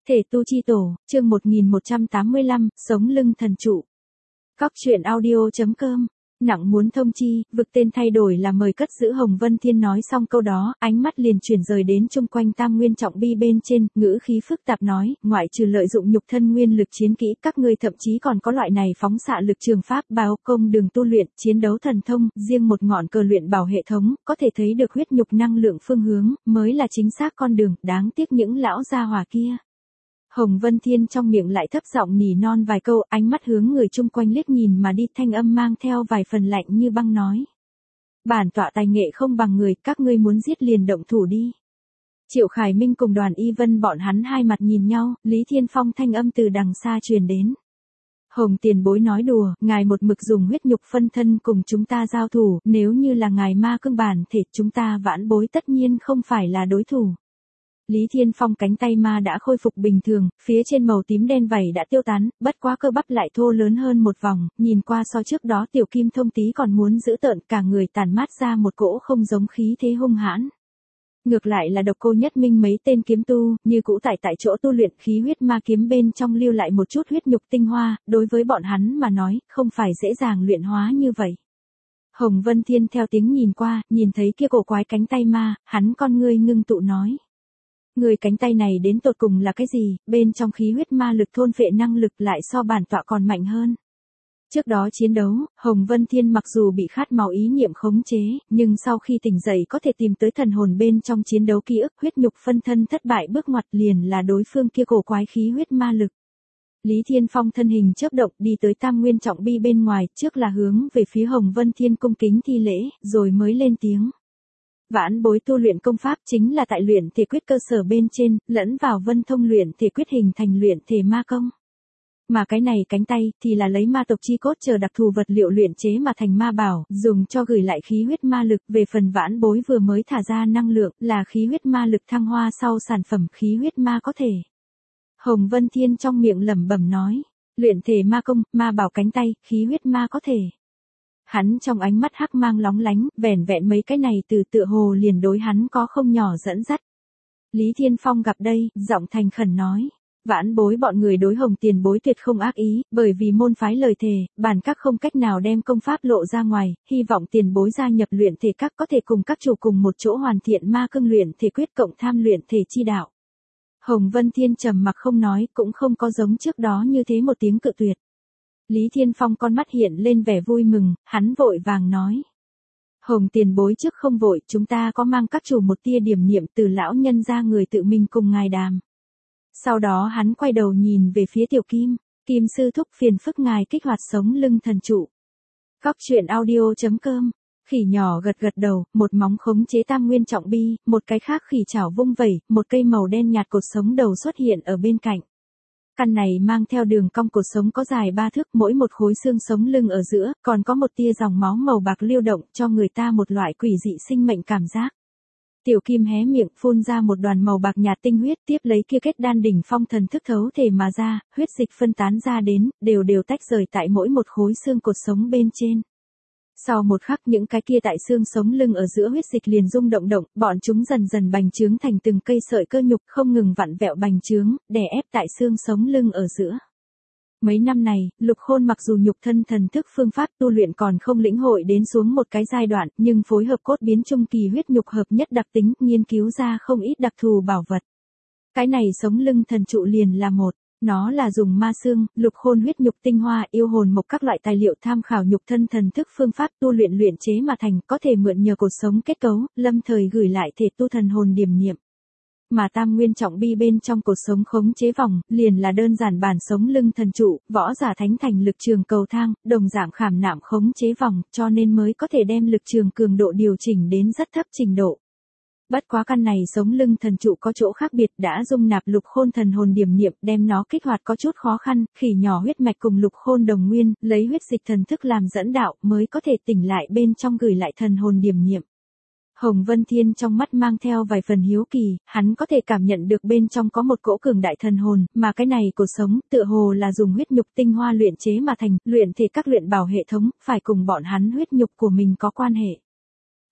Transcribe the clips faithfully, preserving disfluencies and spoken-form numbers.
Thể tu chi tổ, chương một nghìn một trăm tám mươi lăm, sống lưng thần trụ. Cóc truyện audio chấm com. Nặng muốn thông chi, vực tên thay đổi là mời cất giữ. Hồng Vân Thiên nói xong câu đó, ánh mắt liền chuyển rời đến chung quanh Tam Nguyên Trọng Bi bên trên, ngữ khí phức tạp nói, ngoại trừ lợi dụng nhục thân nguyên lực chiến kỹ, các ngươi thậm chí còn có loại này phóng xạ lực trường pháp, báo công đường tu luyện, chiến đấu thần thông, riêng một ngọn cờ luyện bảo hệ thống, có thể thấy được huyết nhục năng lượng phương hướng, mới là chính xác con đường, đáng tiếc những lão gia hỏa kia. Hồng Vân Thiên trong miệng lại thấp giọng nỉ non vài câu, ánh mắt hướng người chung quanh liếc nhìn mà đi, thanh âm mang theo vài phần lạnh như băng nói. Bản tọa tài nghệ không bằng người, các ngươi muốn giết liền động thủ đi. Triệu Khải Minh cùng Đoàn Y Vân bọn hắn hai mặt nhìn nhau, Lý Thiên Phong thanh âm từ đằng xa truyền đến. Hồng tiền bối nói đùa, ngài một mực dùng huyết nhục phân thân cùng chúng ta giao thủ, nếu như là ngài ma cương bản thể, chúng ta vãn bối tất nhiên không phải là đối thủ. Lý Thiên Phong cánh tay ma đã khôi phục bình thường, phía trên màu tím đen vảy đã tiêu tán, bất quá cơ bắp lại thô lớn hơn một vòng, nhìn qua so trước đó Tiểu Kim Thông tí còn muốn giữ tợn, cả người tàn mát ra một cỗ không giống khí thế hung hãn. Ngược lại là Độc Cô Nhất Minh mấy tên kiếm tu, như cũ tại tại chỗ tu luyện khí huyết ma kiếm bên trong lưu lại một chút huyết nhục tinh hoa, đối với bọn hắn mà nói, không phải dễ dàng luyện hóa như vậy. Hồng Vân Thiên theo tiếng nhìn qua, nhìn thấy kia cổ quái cánh tay ma, hắn con ngươi ngưng tụ nói. Người cánh tay này đến tột cùng là cái gì, bên trong khí huyết ma lực thôn phệ năng lực lại so bản tọa còn mạnh hơn. Trước đó chiến đấu, Hồng Vân Thiên mặc dù bị khát máu ý niệm khống chế, nhưng sau khi tỉnh dậy có thể tìm tới thần hồn bên trong chiến đấu ký ức, huyết nhục phân thân thất bại bước ngoặt liền là đối phương kia cổ quái khí huyết ma lực. Lý Thiên Phong thân hình chớp động đi tới Tam Nguyên Trọng Bi bên ngoài, trước là hướng về phía Hồng Vân Thiên cung kính thi lễ, rồi mới lên tiếng. Vãn bối tu luyện công pháp chính là tại luyện thể quyết cơ sở bên trên, lẫn vào vân thông luyện thể quyết hình thành luyện thể ma công. Mà cái này cánh tay thì là lấy ma tộc chi cốt chờ đặc thù vật liệu luyện chế mà thành ma bảo, dùng cho gửi lại khí huyết ma lực. Về phần vãn bối vừa mới thả ra năng lượng là khí huyết ma lực thăng hoa sau sản phẩm khí huyết ma có thể. Hồng Vân Thiên trong miệng lẩm bẩm nói, luyện thể ma công, ma bảo cánh tay, khí huyết ma có thể. Hắn trong ánh mắt hắc mang lóng lánh, vẻn vẹn mấy cái này từ tựa hồ liền đối hắn có không nhỏ dẫn dắt. Lý Thiên Phong gặp đây, giọng thành khẩn nói, vãn bối bọn người đối Hồng tiền bối tuyệt không ác ý, bởi vì môn phái lời thề, bản các không cách nào đem công pháp lộ ra ngoài, hy vọng tiền bối gia nhập luyện thể các có thể cùng các chủ cùng một chỗ hoàn thiện ma cương luyện thể quyết cộng tham luyện thể chi đạo. Hồng Vân Thiên trầm mặc không nói, cũng không có giống trước đó như thế một tiếng cự tuyệt. Lý Thiên Phong con mắt hiện lên vẻ vui mừng, hắn vội vàng nói. Hồng tiền bối trước không vội, chúng ta có mang các chủ một tia điểm niệm từ lão nhân ra người tự mình cùng ngài đàm. Sau đó hắn quay đầu nhìn về phía Tiểu Kim, Kim sư thúc phiền phức ngài kích hoạt sống lưng thần trụ. Cóc truyện audio chấm com. Khỉ nhỏ gật gật đầu, một móng khống chế Tam Nguyên Trọng Bi, một cái khác khỉ chảo vung vẩy, một cây màu đen nhạt cột sống đầu xuất hiện ở bên cạnh. Căn này mang theo đường cong cột sống có dài ba thước, mỗi một khối xương sống lưng ở giữa, còn có một tia dòng máu màu bạc lưu động cho người ta một loại quỷ dị sinh mệnh cảm giác. Tiểu Kim hé miệng phun ra một đoàn màu bạc nhạt tinh huyết, tiếp lấy kia kết đan đỉnh phong thần thức thấu thể mà ra, huyết dịch phân tán ra đến, đều đều tách rời tại mỗi một khối xương cột sống bên trên. Sau một khắc những cái kia tại xương sống lưng ở giữa huyết dịch liền rung động động, bọn chúng dần dần bành trướng thành từng cây sợi cơ nhục không ngừng vặn vẹo bành trướng, đè ép tại xương sống lưng ở giữa. Mấy năm này, Lục Khôn mặc dù nhục thân thần thức phương pháp tu luyện còn không lĩnh hội đến xuống một cái giai đoạn, nhưng phối hợp cốt biến trung kỳ huyết nhục hợp nhất đặc tính, nghiên cứu ra không ít đặc thù bảo vật. Cái này sống lưng thần trụ liền là một. Nó là dùng ma xương, Lục Khôn huyết nhục tinh hoa, yêu hồn mộc các loại tài liệu tham khảo nhục thân thần thức phương pháp tu luyện luyện chế mà thành, có thể mượn nhờ cột sống kết cấu, lâm thời gửi lại thể tu thần hồn điểm niệm. Mà Tam Nguyên Trọng Bi bên trong cột sống khống chế vòng, liền là đơn giản bản sống lưng thần trụ, võ giả thánh thành lực trường cầu thang, đồng dạng khảm nạm khống chế vòng, cho nên mới có thể đem lực trường cường độ điều chỉnh đến rất thấp trình độ. Bất quá căn này sống lưng thần trụ có chỗ khác biệt, đã dung nạp Lục Khôn thần hồn điểm niệm, đem nó kích hoạt có chút khó khăn, khỉ nhỏ huyết mạch cùng Lục Khôn đồng nguyên, lấy huyết dịch thần thức làm dẫn đạo, mới có thể tỉnh lại bên trong gửi lại thần hồn điểm niệm. Hồng Vân Thiên trong mắt mang theo vài phần hiếu kỳ, hắn có thể cảm nhận được bên trong có một cỗ cường đại thần hồn, mà cái này cột sống, tựa hồ là dùng huyết nhục tinh hoa luyện chế mà thành, luyện thể các luyện bảo hệ thống, phải cùng bọn hắn huyết nhục của mình có quan hệ.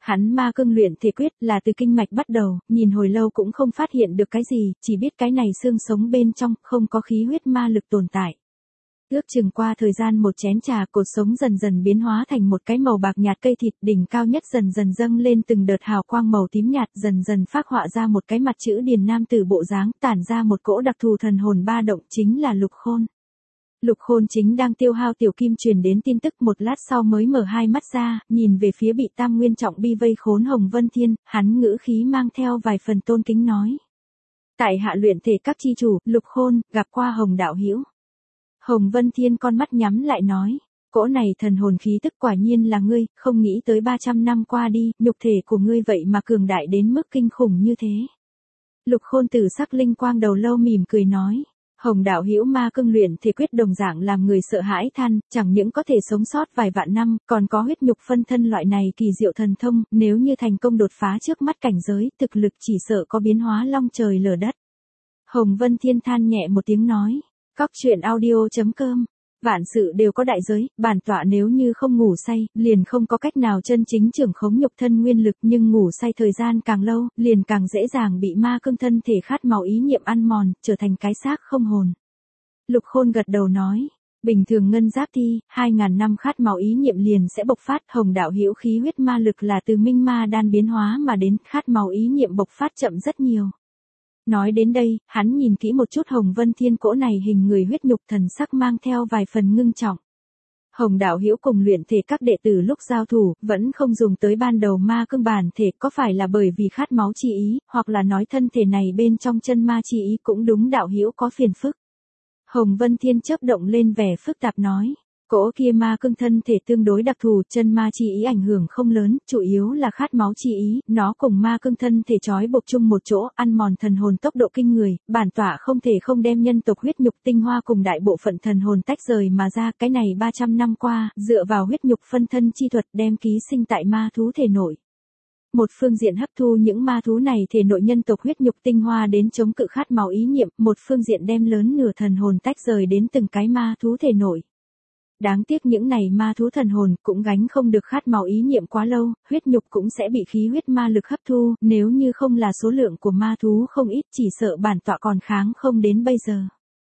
Hắn ma cương luyện thể quyết là từ kinh mạch bắt đầu, nhìn hồi lâu cũng không phát hiện được cái gì, chỉ biết cái này xương sống bên trong, không có khí huyết ma lực tồn tại. Ước chừng qua thời gian một chén trà, cột sống dần dần biến hóa thành một cái màu bạc nhạt cây thịt, đỉnh cao nhất dần dần dâng lên từng đợt hào quang màu tím nhạt, dần dần phác họa ra một cái mặt chữ điền nam tử bộ dáng, tản ra một cỗ đặc thù thần hồn ba động, chính là Lục Khôn. Lục Khôn chính đang tiêu hao tiểu kim truyền đến tin tức, một lát sau mới mở hai mắt ra, nhìn về phía bị tam nguyên trọng bi vây khốn Hồng Vân Thiên, hắn ngữ khí mang theo vài phần tôn kính nói: tại hạ luyện thể các chi chủ, Lục Khôn, gặp qua Hồng đạo hữu. Hồng Vân Thiên con mắt nhắm lại nói: cỗ này thần hồn khí tức quả nhiên là ngươi, không nghĩ tới ba trăm năm qua đi, nhục thể của ngươi vậy mà cường đại đến mức kinh khủng như thế. Lục Khôn tử sắc linh quang đầu lâu mỉm cười nói: Hồng đạo hữu ma cương luyện thể quyết đồng dạng làm người sợ hãi than, chẳng những có thể sống sót vài vạn năm, còn có huyết nhục phân thân loại này kỳ diệu thần thông, nếu như thành công đột phá trước mắt cảnh giới, thực lực chỉ sợ có biến hóa long trời lở đất. Hồng Vân Thiên than nhẹ một tiếng nói: Cóc truyện audio chấm com. Vạn sự đều có đại giới, bản tọa nếu như không ngủ say, liền không có cách nào chân chính trưởng khống nhục thân nguyên lực, nhưng ngủ say thời gian càng lâu, liền càng dễ dàng bị ma cương thân thể khát máu ý niệm ăn mòn, trở thành cái xác không hồn. Lục Khôn gật đầu nói: bình thường ngân giáp thi, hai ngàn năm khát máu ý niệm liền sẽ bộc phát, Hồng đạo hữu khí huyết ma lực là từ minh ma đan biến hóa mà đến, khát máu ý niệm bộc phát chậm rất nhiều. Nói đến đây, hắn nhìn kỹ một chút Hồng Vân Thiên, cỗ này hình người huyết nhục thần sắc mang theo vài phần ngưng trọng. Hồng đạo hữu cùng luyện thể các đệ tử lúc giao thủ, vẫn không dùng tới ban đầu ma cương bản thể, có phải là bởi vì khát máu chi ý, hoặc là nói thân thể này bên trong chân ma chi ý cũng đúng đạo hữu có phiền phức. Hồng Vân Thiên chớp động lên vẻ phức tạp nói: cỗ kia ma cương thân thể tương đối đặc thù, chân ma chi ý ảnh hưởng không lớn, chủ yếu là khát máu chi ý, nó cùng ma cương thân thể trói buộc chung một chỗ, ăn mòn thần hồn tốc độ kinh người, bản tọa không thể không đem nhân tộc huyết nhục tinh hoa cùng đại bộ phận thần hồn tách rời mà ra, cái này ba trăm năm qua, dựa vào huyết nhục phân thân chi thuật đem ký sinh tại ma thú thể nội. Một phương diện hấp thu những ma thú này thể nội nhân tộc huyết nhục tinh hoa đến chống cự khát máu ý niệm, một phương diện đem lớn nửa thần hồn tách rời đến từng cái ma thú thể nội. Đáng tiếc những này ma thú thần hồn cũng gánh không được khát máu ý niệm quá lâu, huyết nhục cũng sẽ bị khí huyết ma lực hấp thu, nếu như không là số lượng của ma thú không ít, chỉ sợ bản tọa còn kháng không đến bây giờ.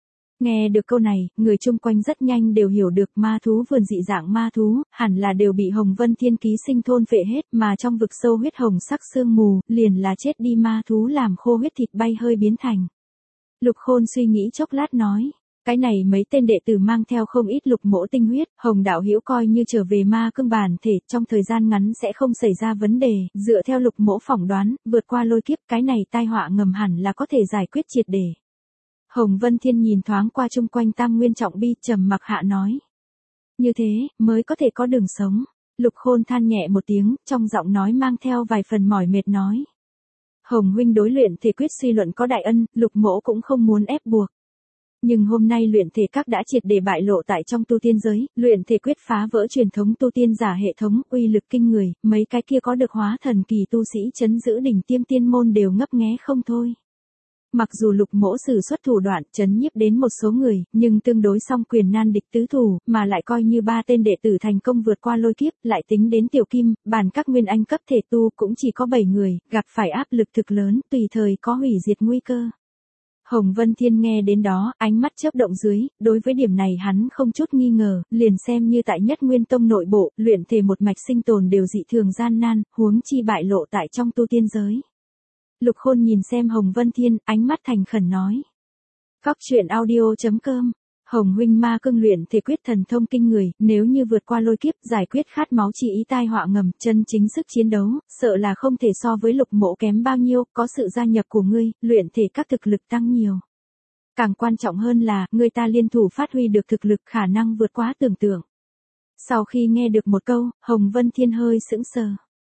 Nghe được câu này, người chung quanh rất nhanh đều hiểu được ma thú vườn dị dạng ma thú, hẳn là đều bị Hồng Vân Thiên ký sinh thôn phệ hết, mà trong vực sâu huyết hồng sắc sương mù, liền là chết đi ma thú làm khô huyết thịt bay hơi biến thành. Lục Khôn suy nghĩ chốc lát nói: cái này mấy tên đệ tử mang theo không ít lục mỗ tinh huyết, Hồng đạo hữu coi như trở về ma cương bản thể, trong thời gian ngắn sẽ không xảy ra vấn đề, dựa theo lục mỗ phỏng đoán, vượt qua lôi kiếp, cái này tai họa ngầm hẳn là có thể giải quyết triệt để. Hồng Vân Thiên nhìn thoáng qua chung quanh tam nguyên trọng bi, trầm mặc hạ nói: như thế, mới có thể có đường sống. Lục Khôn than nhẹ một tiếng, trong giọng nói mang theo vài phần mỏi mệt nói: Hồng huynh đối luyện thể quyết suy luận có đại ân, lục mỗ cũng không muốn ép buộc. Nhưng hôm nay luyện thể các đã triệt để bại lộ tại trong tu tiên giới, luyện thể quyết phá vỡ truyền thống tu tiên giả hệ thống, uy lực kinh người, mấy cái kia có được hóa thần kỳ tu sĩ trấn giữ đỉnh tiêm tiên môn đều ngấp nghé không thôi. Mặc dù lục mỗ sử xuất thủ đoạn trấn nhiếp đến một số người, nhưng tương đối song quyền nan địch tứ thủ, mà lại coi như ba tên đệ tử thành công vượt qua lôi kiếp, lại tính đến tiểu kim, bàn các nguyên anh cấp thể tu cũng chỉ có bảy người, gặp phải áp lực thực lớn, tùy thời có hủy diệt nguy cơ. Hồng Vân Thiên nghe đến đó, ánh mắt chớp động dưới, đối với điểm này hắn không chút nghi ngờ, liền xem như tại Nhất Nguyên Tông nội bộ, luyện thể một mạch sinh tồn đều dị thường gian nan, huống chi bại lộ tại trong tu tiên giới. Lục Khôn nhìn xem Hồng Vân Thiên, ánh mắt thành khẩn nói: Cóc truyện audio chấm com. Hồng huynh ma cương luyện thể quyết thần thông kinh người, nếu như vượt qua lôi kiếp, giải quyết khát máu chi ý tai họa ngầm, chân chính sức chiến đấu, sợ là không thể so với lục mộ kém bao nhiêu, có sự gia nhập của ngươi, luyện thể các thực lực tăng nhiều. Càng quan trọng hơn là, người ta liên thủ phát huy được thực lực khả năng vượt quá tưởng tượng. Sau khi nghe được một câu, Hồng Vân Thiên hơi sững sờ.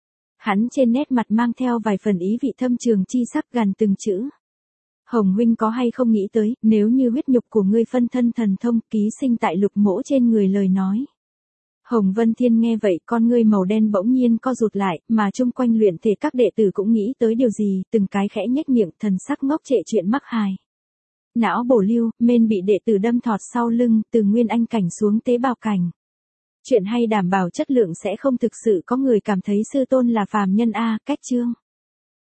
Hắn trên nét mặt mang theo vài phần ý vị thâm trường chi sắc gằn từng chữ. Hồng huynh có hay không nghĩ tới, nếu như huyết nhục của ngươi phân thân thần thông ký sinh tại lục mỗ trên người lời nói. Hồng Vân Thiên nghe vậy, con ngươi màu đen bỗng nhiên co rụt lại, mà chung quanh luyện thể các đệ tử cũng nghĩ tới điều gì, từng cái khẽ nhếch miệng, thần sắc ngốc trệ chuyện mắc hài. Não bổ lưu, men bị đệ tử đâm thọt sau lưng, từ nguyên anh cảnh xuống tế bào cảnh. Chuyện hay đảm bảo chất lượng sẽ không thực sự có người cảm thấy sư tôn là phàm nhân a, cách chương.